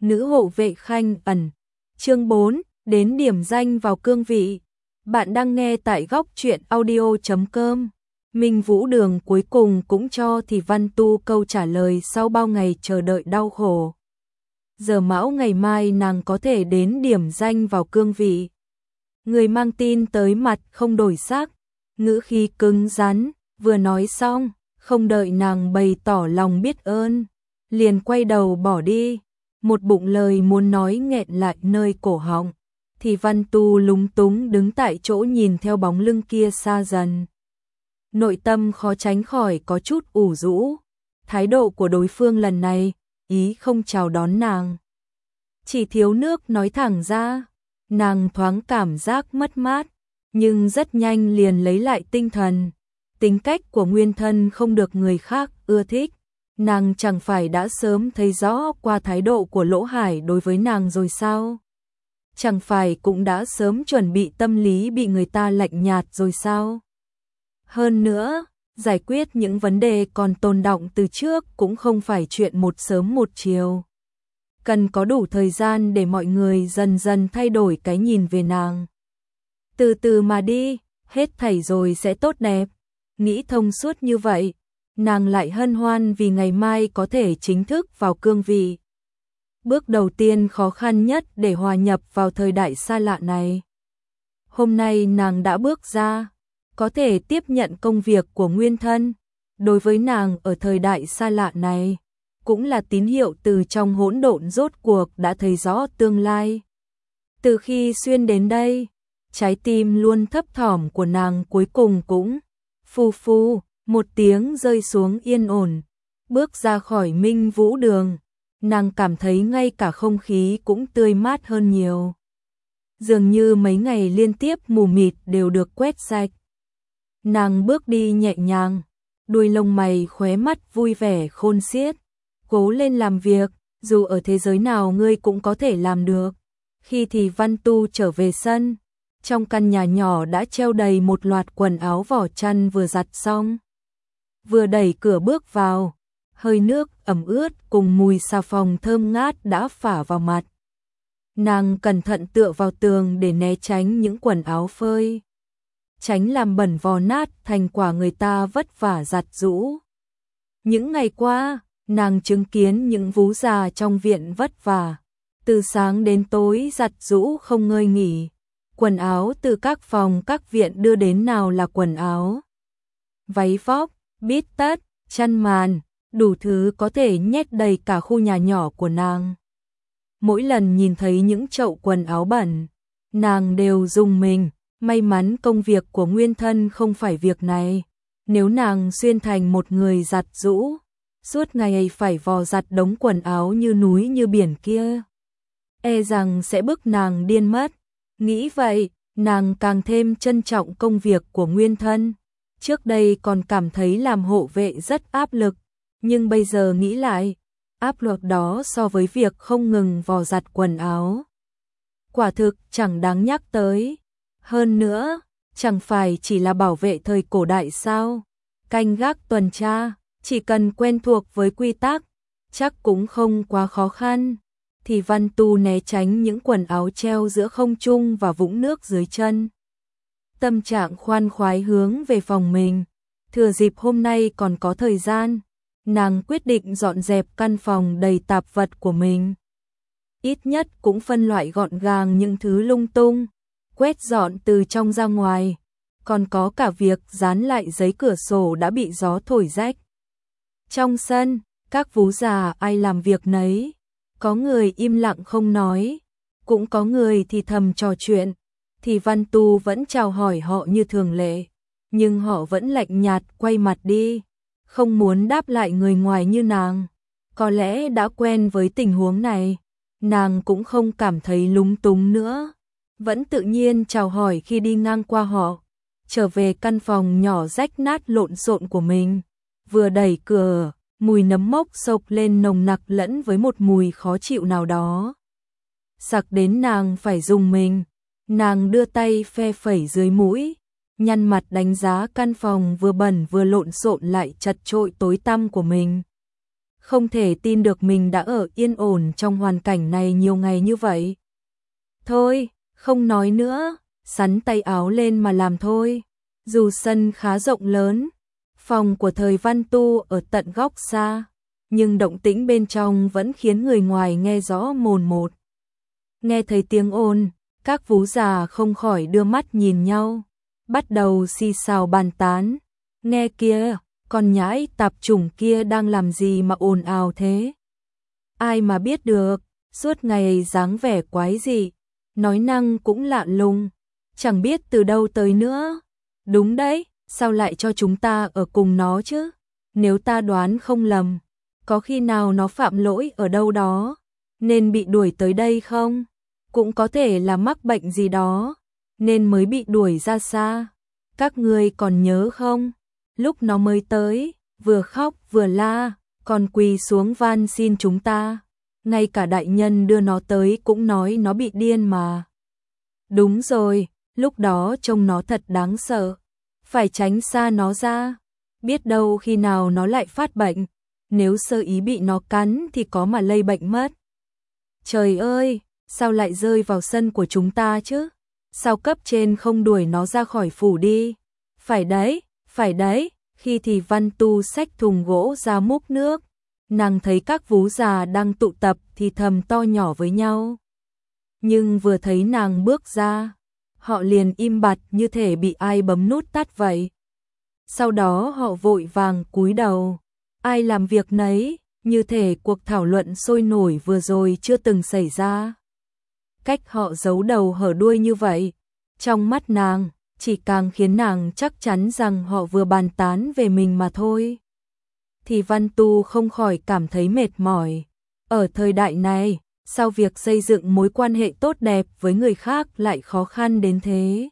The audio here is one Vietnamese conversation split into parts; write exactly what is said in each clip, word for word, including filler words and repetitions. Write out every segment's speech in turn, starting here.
nữ hộ vệ Khanh Ẩn. Chương bốn, đến điểm danh vào cương vị. Bạn đang nghe tại góc truyện audio chấm com. Minh Vũ Đường cuối cùng cũng cho Thì Văn Tu câu trả lời sau bao ngày chờ đợi đau khổ. Giờ mão ngày mai nàng có thể đến điểm danh vào cương vị. Người mang tin tới mặt không đổi sắc, ngữ khí cứng rắn, vừa nói xong, không đợi nàng bày tỏ lòng biết ơn, liền quay đầu bỏ đi, một bụng lời muốn nói nghẹn lại nơi cổ họng. Thì Văn Tu lúng túng đứng tại chỗ nhìn theo bóng lưng kia xa dần. Nội tâm khó tránh khỏi có chút ủ rũ, thái độ của đối phương lần này, ý không chào đón nàng. Chỉ thiếu nước nói thẳng ra, nàng thoáng cảm giác mất mát, nhưng rất nhanh liền lấy lại tinh thần. Tính cách của nguyên thân không được người khác ưa thích, nàng chẳng phải đã sớm thấy rõ qua thái độ của Lỗ Hải đối với nàng rồi sao? Chẳng phải cũng đã sớm chuẩn bị tâm lý bị người ta lạnh nhạt rồi sao? Hơn nữa, giải quyết những vấn đề còn tồn đọng từ trước cũng không phải chuyện một sớm một chiều. Cần có đủ thời gian để mọi người dần dần thay đổi cái nhìn về nàng. Từ từ mà đi, hết thảy rồi sẽ tốt đẹp. Nghĩ thông suốt như vậy, nàng lại hân hoan vì ngày mai có thể chính thức vào cương vị. Bước đầu tiên khó khăn nhất để hòa nhập vào thời đại xa lạ này. Hôm nay nàng đã bước ra, có thể tiếp nhận công việc của nguyên thân. Đối với nàng ở thời đại xa lạ này, cũng là tín hiệu từ trong hỗn độn rốt cuộc đã thấy rõ tương lai. Từ khi xuyên đến đây, trái tim luôn thấp thỏm của nàng cuối cùng cũng phu phu, một tiếng rơi xuống yên ổn. Bước ra khỏi Minh Vũ Đường, nàng cảm thấy ngay cả không khí cũng tươi mát hơn nhiều. Dường như mấy ngày liên tiếp mù mịt đều được quét sạch. Nàng bước đi nhẹ nhàng, đuôi lông mày khóe mắt vui vẻ khôn xiết. Cố lên làm việc, dù ở thế giới nào ngươi cũng có thể làm được. Khi Thì Văn Tu trở về sân, trong căn nhà nhỏ đã treo đầy một loạt quần áo vỏ chăn vừa giặt xong. Vừa đẩy cửa bước vào, hơi nước ẩm ướt cùng mùi xà phòng thơm ngát đã phả vào mặt. Nàng cẩn thận tựa vào tường để né tránh những quần áo phơi, tránh làm bẩn vò nát thành quả người ta vất vả giặt giũ. Những ngày qua, nàng chứng kiến những vú già trong viện vất vả, từ sáng đến tối giặt giũ không ngơi nghỉ. Quần áo từ các phòng các viện đưa đến nào là quần áo, váy vóc, bít tất, chăn màn, đủ thứ có thể nhét đầy cả khu nhà nhỏ của nàng. Mỗi lần nhìn thấy những chậu quần áo bẩn, nàng đều rùng mình, may mắn công việc của nguyên thân không phải việc này. Nếu nàng xuyên thành một người giặt giũ, suốt ngày phải vò giặt đống quần áo như núi như biển kia, e rằng sẽ bức nàng điên mất. Nghĩ vậy, nàng càng thêm trân trọng công việc của nguyên thân. Trước đây còn cảm thấy làm hộ vệ rất áp lực, nhưng bây giờ nghĩ lại, áp lực đó so với việc không ngừng vò giặt quần áo, quả thực chẳng đáng nhắc tới. Hơn nữa, chẳng phải chỉ là bảo vệ thời cổ đại sao? Canh gác tuần tra, chỉ cần quen thuộc với quy tắc, chắc cũng không quá khó khăn. Thì Văn Tu né tránh những quần áo treo giữa không trung và vũng nước dưới chân. Tâm trạng khoan khoái hướng về phòng mình. Thừa dịp hôm nay còn có thời gian, nàng quyết định dọn dẹp căn phòng đầy tạp vật của mình. Ít nhất cũng phân loại gọn gàng những thứ lung tung, quét dọn từ trong ra ngoài. Còn có cả việc dán lại giấy cửa sổ đã bị gió thổi rách. Trong sân, các vú già ai làm việc nấy. Có người im lặng không nói, cũng có người thì thầm trò chuyện. Thì Văn Tu vẫn chào hỏi họ như thường lệ, nhưng họ vẫn lạnh nhạt quay mặt đi, không muốn đáp lại người ngoài như nàng. Có lẽ đã quen với tình huống này, nàng cũng không cảm thấy lúng túng nữa, vẫn tự nhiên chào hỏi khi đi ngang qua họ. Trở về căn phòng nhỏ rách nát lộn xộn của mình, vừa đẩy cửa, mùi nấm mốc xộc lên nồng nặc lẫn với một mùi khó chịu nào đó. Sặc đến nàng phải dùng mình, nàng đưa tay phe phẩy dưới mũi, nhăn mặt đánh giá căn phòng vừa bẩn vừa lộn xộn lại chật chội tối tăm của mình. không thể tin được mình đã ở yên ổn trong hoàn cảnh này nhiều ngày như vậy. Thôi, không nói nữa, xắn tay áo lên mà làm thôi. Dù sân khá rộng lớn, phòng của thời Văn Tu ở tận góc xa, nhưng động tĩnh bên trong vẫn khiến người ngoài nghe rõ mồn một. Nghe thấy tiếng ồn, các vú già không khỏi đưa mắt nhìn nhau, bắt đầu xì xào bàn tán. Nghe kia, con nhãi tạp chủng kia đang làm gì mà ồn ào thế? Ai mà biết được, suốt ngày dáng vẻ quái dị, nói năng cũng lạ lùng, chẳng biết từ đâu tới nữa. Đúng đấy, sao lại cho chúng ta ở cùng nó chứ? Nếu ta đoán không lầm, có khi nào nó phạm lỗi ở đâu đó, nên bị đuổi tới đây không? Cũng có thể là mắc bệnh gì đó, nên mới bị đuổi ra xa. Các ngươi còn nhớ không? Lúc nó mới tới, vừa khóc vừa la, còn quỳ xuống van xin chúng ta. Ngay cả đại nhân đưa nó tới cũng nói nó bị điên mà. Đúng rồi, lúc đó trông nó thật đáng sợ. Phải tránh xa nó ra. Biết đâu khi nào nó lại phát bệnh. Nếu sơ ý bị nó cắn thì có mà lây bệnh mất. Trời ơi, sao lại rơi vào sân của chúng ta chứ? Sao cấp trên không đuổi nó ra khỏi phủ đi? Phải đấy, phải đấy. Khi thì Văn Tu xách thùng gỗ ra múc nước, nàng thấy các vú già đang tụ tập thì thầm to nhỏ với nhau. Nhưng vừa thấy nàng bước ra, họ liền im bặt như thể bị ai bấm nút tắt vậy. Sau đó họ vội vàng cúi đầu, ai làm việc nấy, như thể cuộc thảo luận sôi nổi vừa rồi chưa từng xảy ra. Cách họ giấu đầu hở đuôi như vậy, trong mắt nàng, chỉ càng khiến nàng chắc chắn rằng họ vừa bàn tán về mình mà thôi. Thì Văn Tu không khỏi cảm thấy mệt mỏi. Ở thời đại này, sao việc xây dựng mối quan hệ tốt đẹp với người khác lại khó khăn đến thế?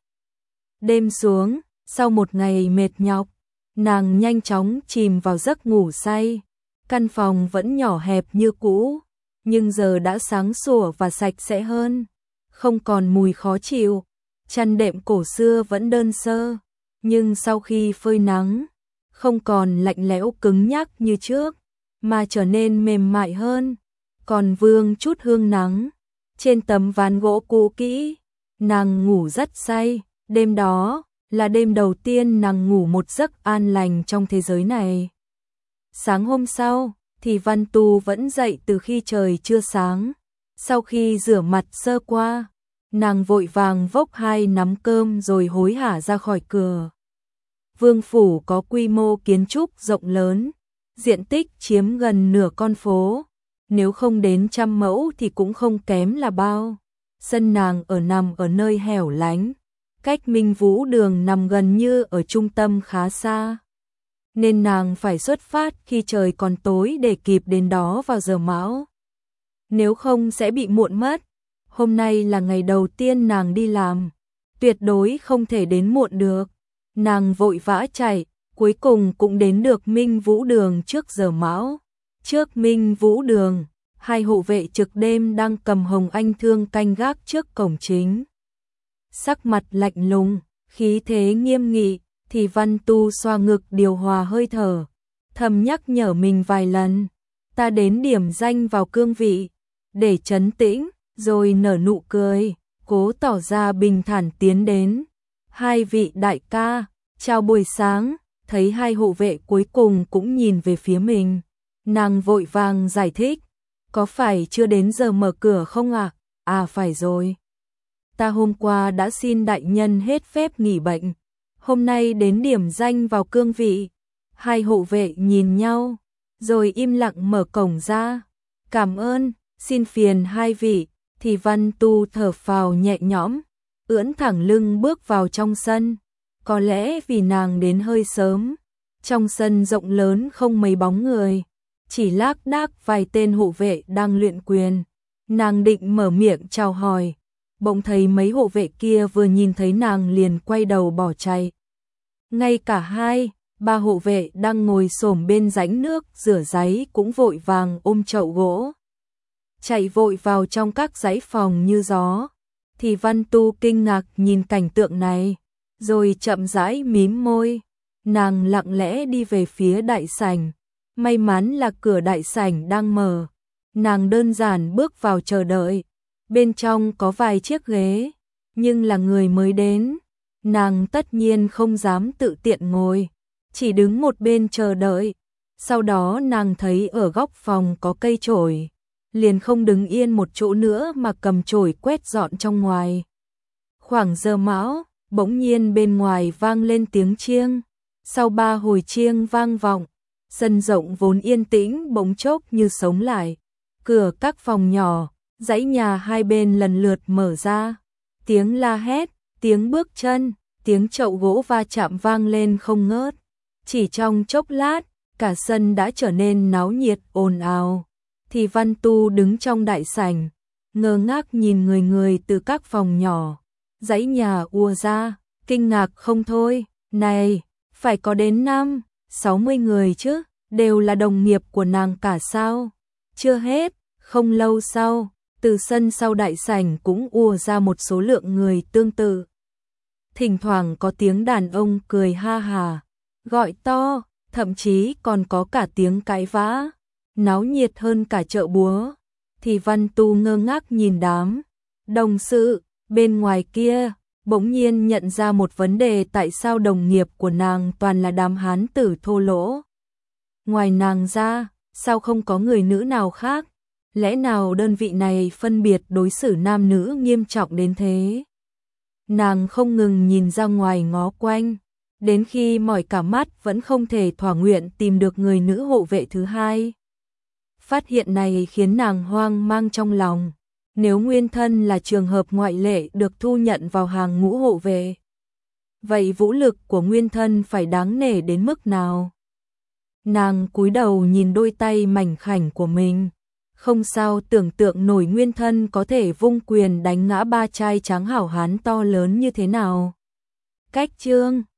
Đêm xuống, sau một ngày mệt nhọc, nàng nhanh chóng chìm vào giấc ngủ say. Căn phòng vẫn nhỏ hẹp như cũ, nhưng giờ đã sáng sủa và sạch sẽ hơn, không còn mùi khó chịu. Chăn đệm cổ xưa vẫn đơn sơ, nhưng sau khi phơi nắng, không còn lạnh lẽo cứng nhắc như trước, mà trở nên mềm mại hơn, còn vương chút hương nắng. Trên tấm ván gỗ cũ kỹ, nàng ngủ rất say. Đêm đó là đêm đầu tiên nàng ngủ một giấc an lành trong thế giới này. Sáng hôm sau, thì Văn Tu vẫn dậy từ khi trời chưa sáng. Sau khi rửa mặt sơ qua, nàng vội vàng vốc hai nắm cơm rồi hối hả ra khỏi cửa. Vương phủ có quy mô kiến trúc rộng lớn, diện tích chiếm gần nửa con phố, nếu không đến trăm mẫu thì cũng không kém là bao. Sân nàng ở nằm ở nơi hẻo lánh, cách Minh Vũ Đường nằm gần như ở trung tâm khá xa, nên nàng phải xuất phát khi trời còn tối để kịp đến đó vào giờ mão. Nếu không sẽ bị muộn mất. Hôm nay là ngày đầu tiên nàng đi làm, tuyệt đối không thể đến muộn được. Nàng vội vã chạy, cuối cùng cũng đến được Minh Vũ Đường trước giờ mão. Trước Minh Vũ Đường, hai hộ vệ trực đêm đang cầm hồng anh thương canh gác trước cổng chính. Sắc mặt lạnh lùng, khí thế nghiêm nghị, thì Văn Tu xoa ngực điều hòa hơi thở, thầm nhắc nhở mình vài lần. Ta đến điểm danh vào cương vị, để trấn tĩnh, rồi nở nụ cười, cố tỏ ra bình thản tiến đến. Hai vị đại ca, chào buổi sáng. Thấy hai hộ vệ cuối cùng cũng nhìn về phía mình, nàng vội vàng giải thích. Có phải chưa đến giờ mở cửa không ạ? À? à phải rồi. Ta hôm qua đã xin đại nhân hết phép nghỉ bệnh, hôm nay đến điểm danh vào cương vị. Hai hộ vệ nhìn nhau, rồi im lặng mở cổng ra. Cảm ơn, xin phiền hai vị. Thì Văn Tu thở phào nhẹ nhõm, ưỡn thẳng lưng bước vào trong sân. Có lẽ vì nàng đến hơi sớm, trong sân rộng lớn không mấy bóng người, chỉ lác đác vài tên hộ vệ đang luyện quyền. Nàng định mở miệng chào hỏi, bỗng thấy mấy hộ vệ kia vừa nhìn thấy nàng liền quay đầu bỏ chạy. Ngay cả hai, ba hộ vệ đang ngồi xổm bên rãnh nước rửa ráy cũng vội vàng ôm chậu gỗ, chạy vội vào trong các dãy phòng như gió. Thì Văn Tu kinh ngạc nhìn cảnh tượng này, rồi chậm rãi mím môi. Nàng lặng lẽ đi về phía đại sảnh, May mắn là cửa đại sảnh đang mở. Nàng đơn giản bước vào chờ đợi. Bên trong có vài chiếc ghế, nhưng là người mới đến. Nàng tất nhiên không dám tự tiện ngồi, chỉ đứng một bên chờ đợi. Sau đó nàng thấy ở góc phòng có cây chổi, liền không đứng yên một chỗ nữa mà cầm chổi quét dọn trong ngoài. Khoảng giờ mão, bỗng nhiên bên ngoài vang lên tiếng chiêng. Sau ba hồi chiêng vang vọng, sân rộng vốn yên tĩnh bỗng chốc như sống lại. Cửa các phòng nhỏ, dãy nhà hai bên lần lượt mở ra. Tiếng la hét, tiếng bước chân, tiếng chậu gỗ va chạm vang lên không ngớt. Chỉ trong chốc lát, cả sân đã trở nên náo nhiệt ồn ào. Thì Văn Tu đứng trong đại sảnh, ngơ ngác nhìn người người từ các phòng nhỏ, dãy nhà ùa ra, kinh ngạc không thôi. Này, phải có đến năm, sáu mươi người chứ, đều là đồng nghiệp của nàng cả sao? Chưa hết, không lâu sau, từ sân sau đại sảnh cũng ùa ra một số lượng người tương tự. Thỉnh thoảng có tiếng đàn ông cười ha hà, gọi to, thậm chí còn có cả tiếng cãi vã, náo nhiệt hơn cả chợ búa. Thì Văn Tu ngơ ngác nhìn đám đồng sự bên ngoài kia, bỗng nhiên nhận ra một vấn đề: tại sao đồng nghiệp của nàng toàn là đám hán tử thô lỗ? Ngoài nàng ra, sao không có người nữ nào khác? Lẽ nào đơn vị này phân biệt đối xử nam nữ nghiêm trọng đến thế? Nàng không ngừng nhìn ra ngoài ngó quanh, đến khi mỏi cả mắt vẫn không thể thỏa nguyện tìm được người nữ hộ vệ thứ hai. Phát hiện này khiến nàng hoang mang trong lòng. Nếu Nguyên Thân là trường hợp ngoại lệ được thu nhận vào hàng ngũ hộ vệ, vậy vũ lực của Nguyên Thân phải đáng nể đến mức nào? Nàng cúi đầu nhìn đôi tay mảnh khảnh của mình, không sao tưởng tượng nổi Nguyên Thân có thể vung quyền đánh ngã ba trai tráng hảo hán to lớn như thế nào. Cách chương